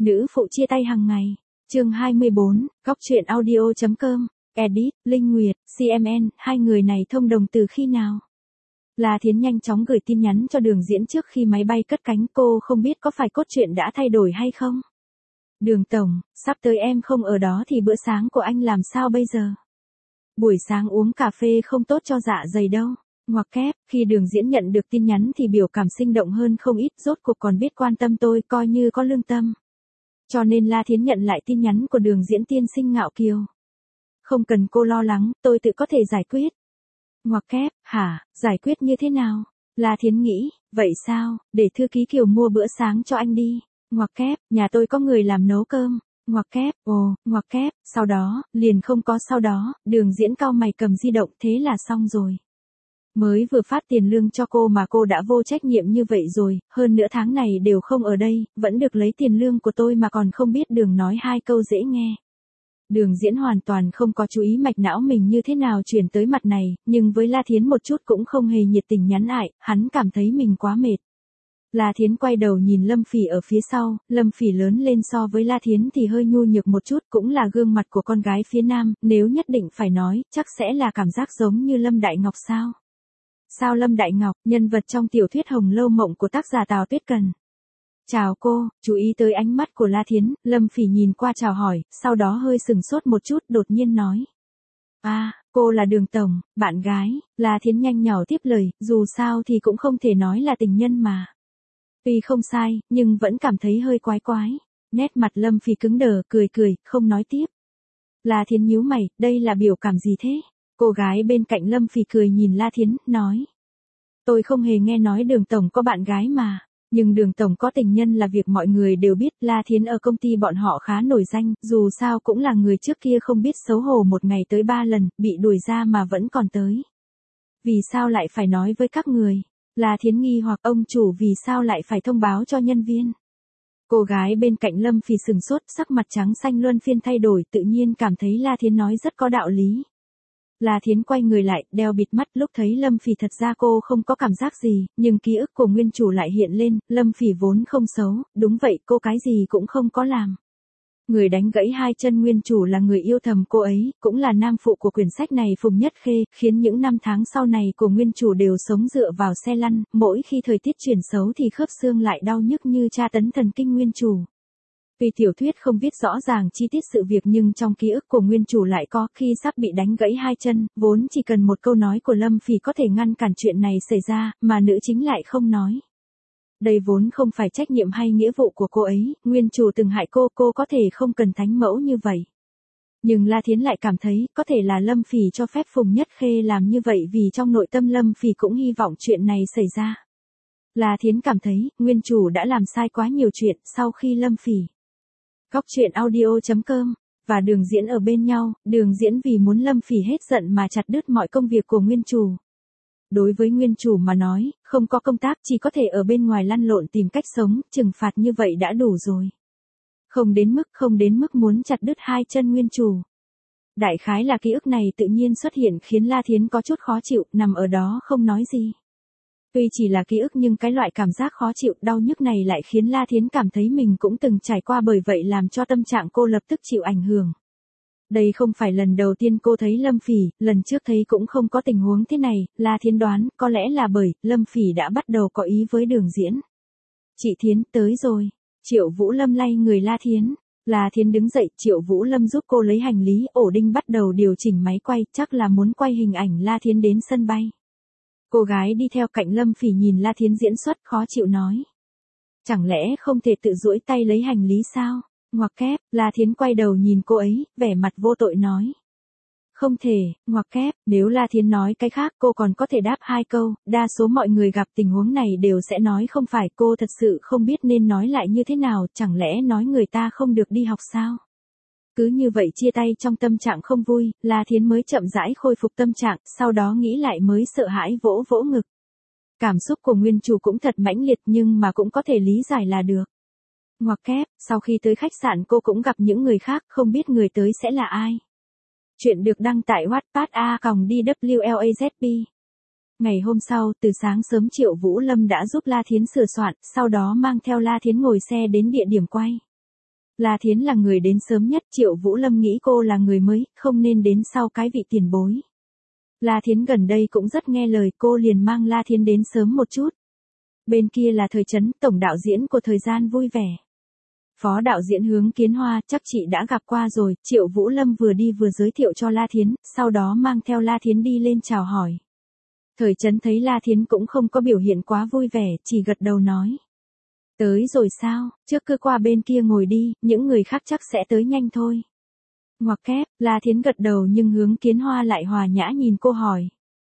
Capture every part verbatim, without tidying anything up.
Nữ phụ chia tay hàng ngày. Chương hai mươi bốn, góc truyện audio chấm com, edit, Linh Nguyệt, xê em en, hai người này thông đồng từ khi nào? La Thiến nhanh chóng gửi tin nhắn cho Đường Diễn trước khi máy bay cất cánh, cô không biết có phải cốt truyện đã thay đổi hay không? Đường tổng, sắp tới em không ở đó thì bữa sáng của anh làm sao bây giờ? Buổi sáng uống cà phê không tốt cho dạ dày đâu. Ngoặc kép, khi Đường Diễn nhận được tin nhắn thì biểu cảm sinh động hơn không ít, rốt cuộc còn biết quan tâm tôi, coi như có lương tâm. Cho nên La Thiến nhận lại tin nhắn của Đường Diễn tiên sinh ngạo kiều. Không cần cô lo lắng, tôi tự có thể giải quyết. Ngoặc kép, hả, giải quyết như thế nào? La Thiến nghĩ, vậy sao, để thư ký Kiều mua bữa sáng cho anh đi. Ngoặc kép, nhà tôi có người làm nấu cơm. Ngoặc kép, ồ, ngoặc kép, sau đó, liền không có sau đó, Đường Diễn cau mày cầm di động, thế là xong rồi. Mới vừa phát tiền lương cho cô mà cô đã vô trách nhiệm như vậy rồi, hơn nữa tháng này đều không ở đây, vẫn được lấy tiền lương của tôi mà còn không biết Đường nói hai câu dễ nghe. Đường Diễn hoàn toàn không có chú ý mạch não mình như thế nào chuyển tới mặt này, nhưng với La Thiến một chút cũng không hề nhiệt tình nhắn lại, hắn cảm thấy mình quá mệt. La Thiến quay đầu nhìn Lâm Phỉ ở phía sau, Lâm Phỉ lớn lên so với La Thiến thì hơi nhu nhược một chút, cũng là gương mặt của con gái phía Nam, nếu nhất định phải nói, chắc sẽ là cảm giác giống như Lâm Đại Ngọc sao? Sao Lâm Đại Ngọc, nhân vật trong tiểu thuyết Hồng Lâu Mộng của tác giả Tào Tuyết Cần. Chào cô, chú ý tới ánh mắt của La Thiến, Lâm Phỉ nhìn qua chào hỏi, sau đó hơi sừng sốt một chút đột nhiên nói. À, cô là Đường tổng, bạn gái, La Thiến nhanh nhỏ tiếp lời, dù sao thì cũng không thể nói là tình nhân mà. Tuy không sai, nhưng vẫn cảm thấy hơi quái quái. Nét mặt Lâm Phỉ cứng đờ, cười cười, không nói tiếp. La Thiến nhíu mày, đây là biểu cảm gì thế? Cô gái bên cạnh Lâm Phỉ cười nhìn La Thiến, nói. Tôi không hề nghe nói Đường tổng có bạn gái mà. Nhưng Đường tổng có tình nhân là việc mọi người đều biết. La Thiến ở công ty bọn họ khá nổi danh, dù sao cũng là người trước kia không biết xấu hổ một ngày tới ba lần, bị đuổi ra mà vẫn còn tới. Vì sao lại phải nói với các người? La Thiến nghi hoặc ông chủ vì sao lại phải thông báo cho nhân viên? Cô gái bên cạnh Lâm Phỉ sừng sốt, sắc mặt trắng xanh luân phiên thay đổi, tự nhiên cảm thấy La Thiến nói rất có đạo lý. La Thiến quay người lại, đeo bịt mắt, lúc thấy Lâm Phỉ thật ra cô không có cảm giác gì, nhưng ký ức của nguyên chủ lại hiện lên, Lâm Phỉ vốn không xấu, đúng vậy cô cái gì cũng không có làm. Người đánh gãy hai chân nguyên chủ là người yêu thầm cô ấy, cũng là nam phụ của quyển sách này Phùng Nhất Khê, khiến những năm tháng sau này của nguyên chủ đều sống dựa vào xe lăn, mỗi khi thời tiết chuyển xấu thì khớp xương lại đau nhức như tra tấn thần kinh nguyên chủ. Vì tiểu thuyết không viết rõ ràng chi tiết sự việc nhưng trong ký ức của nguyên chủ lại có, khi sắp bị đánh gãy hai chân, vốn chỉ cần một câu nói của Lâm Phỉ có thể ngăn cản chuyện này xảy ra, mà nữ chính lại không nói. Đây vốn không phải trách nhiệm hay nghĩa vụ của cô ấy, nguyên chủ từng hại cô, cô có thể không cần thánh mẫu như vậy. Nhưng La Thiến lại cảm thấy, có thể là Lâm Phỉ cho phép Phùng Nhất Khê làm như vậy vì trong nội tâm Lâm Phỉ cũng hy vọng chuyện này xảy ra. La Thiến cảm thấy, nguyên chủ đã làm sai quá nhiều chuyện, sau khi Lâm Phỉ góc truyện audio chấm com và Đường Diễn ở bên nhau, Đường Diễn vì muốn Lâm Phỉ hết giận mà chặt đứt mọi công việc của nguyên chủ. Đối với nguyên chủ mà nói, không có công tác chỉ có thể ở bên ngoài lăn lộn tìm cách sống, trừng phạt như vậy đã đủ rồi. Không đến mức không đến mức muốn chặt đứt hai chân nguyên chủ. Đại khái là ký ức này tự nhiên xuất hiện khiến La Thiến có chút khó chịu, nằm ở đó không nói gì. Tuy chỉ là ký ức nhưng cái loại cảm giác khó chịu, đau nhức này lại khiến La Thiến cảm thấy mình cũng từng trải qua, bởi vậy làm cho tâm trạng cô lập tức chịu ảnh hưởng. Đây không phải lần đầu tiên cô thấy Lâm Phỉ, lần trước thấy cũng không có tình huống thế này, La Thiến đoán, có lẽ là bởi, Lâm Phỉ đã bắt đầu có ý với Đường Diễn. Chị Thiến, tới rồi. Triệu Vũ Lâm lay người La Thiến. La Thiến đứng dậy, Triệu Vũ Lâm giúp cô lấy hành lý, ổ đinh bắt đầu điều chỉnh máy quay, chắc là muốn quay hình ảnh La Thiến đến sân bay. Cô gái đi theo cạnh Lâm Phỉ nhìn La Thiến diễn xuất khó chịu nói. Chẳng lẽ không thể tự duỗi tay lấy hành lý sao? Ngoặc kép, La Thiến quay đầu nhìn cô ấy, vẻ mặt vô tội nói. Không thể, ngoặc kép, nếu La Thiến nói cái khác cô còn có thể đáp hai câu, đa số mọi người gặp tình huống này đều sẽ nói không phải, cô thật sự không biết nên nói lại như thế nào, chẳng lẽ nói người ta không được đi học sao? Cứ như vậy chia tay trong tâm trạng không vui, La Thiến mới chậm rãi khôi phục tâm trạng, sau đó nghĩ lại mới sợ hãi vỗ vỗ ngực. Cảm xúc của nguyên chủ cũng thật mãnh liệt nhưng mà cũng có thể lý giải là được. Ngoặc kép, sau khi tới khách sạn cô cũng gặp những người khác, không biết người tới sẽ là ai. Chuyện được đăng tại Wattpad a còng đê vê lờ a zét pê. Ngày hôm sau, từ sáng sớm Triệu Vũ Lâm đã giúp La Thiến sửa soạn, sau đó mang theo La Thiến ngồi xe đến địa điểm quay. La Thiến là người đến sớm nhất, Triệu Vũ Lâm nghĩ cô là người mới, không nên đến sau cái vị tiền bối. La Thiến gần đây cũng rất nghe lời, cô liền mang La Thiến đến sớm một chút. Bên kia là Thời Chấn, tổng đạo diễn của Thời Gian Vui Vẻ. Phó đạo diễn Hướng Kiến Hoa, chắc chị đã gặp qua rồi, Triệu Vũ Lâm vừa đi vừa giới thiệu cho La Thiến, sau đó mang theo La Thiến đi lên chào hỏi. Thời Chấn thấy La Thiến cũng không có biểu hiện quá vui vẻ, chỉ gật đầu nói. Tới rồi sao, trước cứ qua bên kia ngồi đi, những người khác chắc sẽ tới nhanh thôi. Ngoặc kép, La Thiến gật đầu nhưng Hướng Kiến Hoa lại hòa nhã nhìn cô hỏi.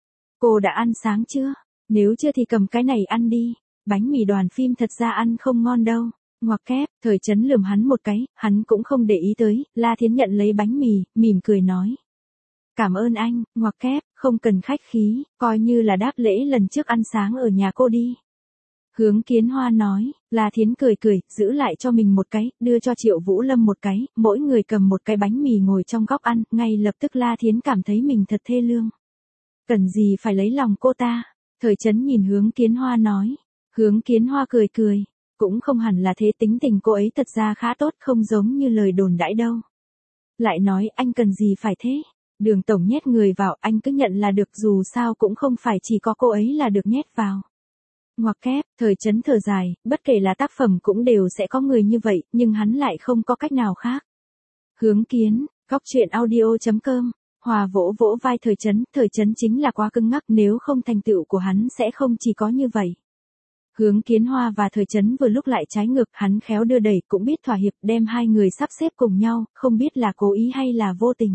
Cô đã ăn sáng chưa? Nếu chưa thì cầm cái này ăn đi, bánh mì đoàn phim thật ra ăn không ngon đâu. Ngoặc kép, Thời Chấn lườm hắn một cái, hắn cũng không để ý tới, La Thiến nhận lấy bánh mì, mỉm cười nói. Cảm ơn anh, ngoặc kép, không cần khách khí, coi như là đáp lễ lần trước ăn sáng ở nhà cô đi. Hướng Kiến Hoa nói, La Thiến cười cười, giữ lại cho mình một cái, đưa cho Triệu Vũ Lâm một cái, mỗi người cầm một cái bánh mì ngồi trong góc ăn, ngay lập tức La Thiến cảm thấy mình thật thê lương. Cần gì phải lấy lòng cô ta? Thời Chấn nhìn Hướng Kiến Hoa nói. Hướng Kiến Hoa cười cười, cũng không hẳn là thế, tính tình cô ấy thật ra khá tốt, không giống như lời đồn đãi đâu. Lại nói anh cần gì phải thế? Đường tổng nhét người vào, anh cứ nhận là được, dù sao cũng không phải chỉ có cô ấy là được nhét vào. Ngoặc kép, Thời Chấn thở dài, bất kể là tác phẩm cũng đều sẽ có người như vậy, nhưng hắn lại không có cách nào khác. Hướng Kiến, góc truyện audio chấm com, Hòa vỗ vỗ vai Thời Chấn, Thời Chấn chính là quá cứng ngắc, nếu không thành tựu của hắn sẽ không chỉ có như vậy. Hướng Kiến Hoa và Thời Chấn vừa lúc lại trái ngược, hắn khéo đưa đẩy cũng biết thỏa hiệp, đem hai người sắp xếp cùng nhau, không biết là cố ý hay là vô tình.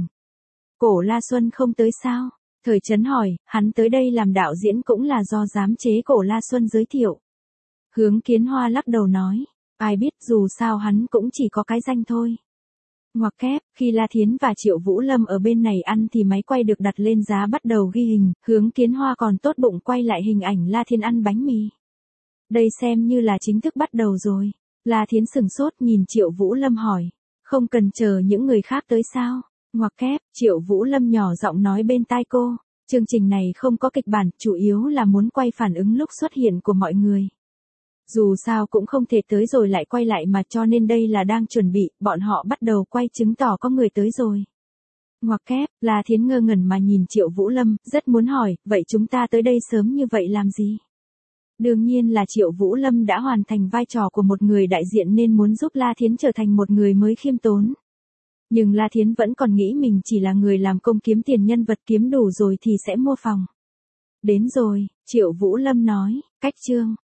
Cổ La Xuân không tới sao? Thời Chấn hỏi, hắn tới đây làm đạo diễn cũng là do giám chế Cổ La Xuân giới thiệu. Hướng Kiến Hoa lắc đầu nói, ai biết, dù sao hắn cũng chỉ có cái danh thôi. Ngoặc kép, khi La Thiến và Triệu Vũ Lâm ở bên này ăn thì máy quay được đặt lên giá bắt đầu ghi hình, Hướng Kiến Hoa còn tốt bụng quay lại hình ảnh La Thiến ăn bánh mì. Đây xem như là chính thức bắt đầu rồi. La Thiến sừng sốt nhìn Triệu Vũ Lâm hỏi, không cần chờ những người khác tới sao? Ngoặc kép, Triệu Vũ Lâm nhỏ giọng nói bên tai cô, chương trình này không có kịch bản, chủ yếu là muốn quay phản ứng lúc xuất hiện của mọi người. Dù sao cũng không thể tới rồi lại quay lại mà, cho nên đây là đang chuẩn bị, bọn họ bắt đầu quay chứng tỏ có người tới rồi. Ngoặc kép, La Thiến ngơ ngẩn mà nhìn Triệu Vũ Lâm, rất muốn hỏi, vậy chúng ta tới đây sớm như vậy làm gì? Đương nhiên là Triệu Vũ Lâm đã hoàn thành vai trò của một người đại diện nên muốn giúp La Thiến trở thành một người mới khiêm tốn. Nhưng La Thiến vẫn còn nghĩ mình chỉ là người làm công kiếm tiền, nhân vật kiếm đủ rồi thì sẽ mua phòng. Đến rồi, Triệu Vũ Lâm nói, cách chương.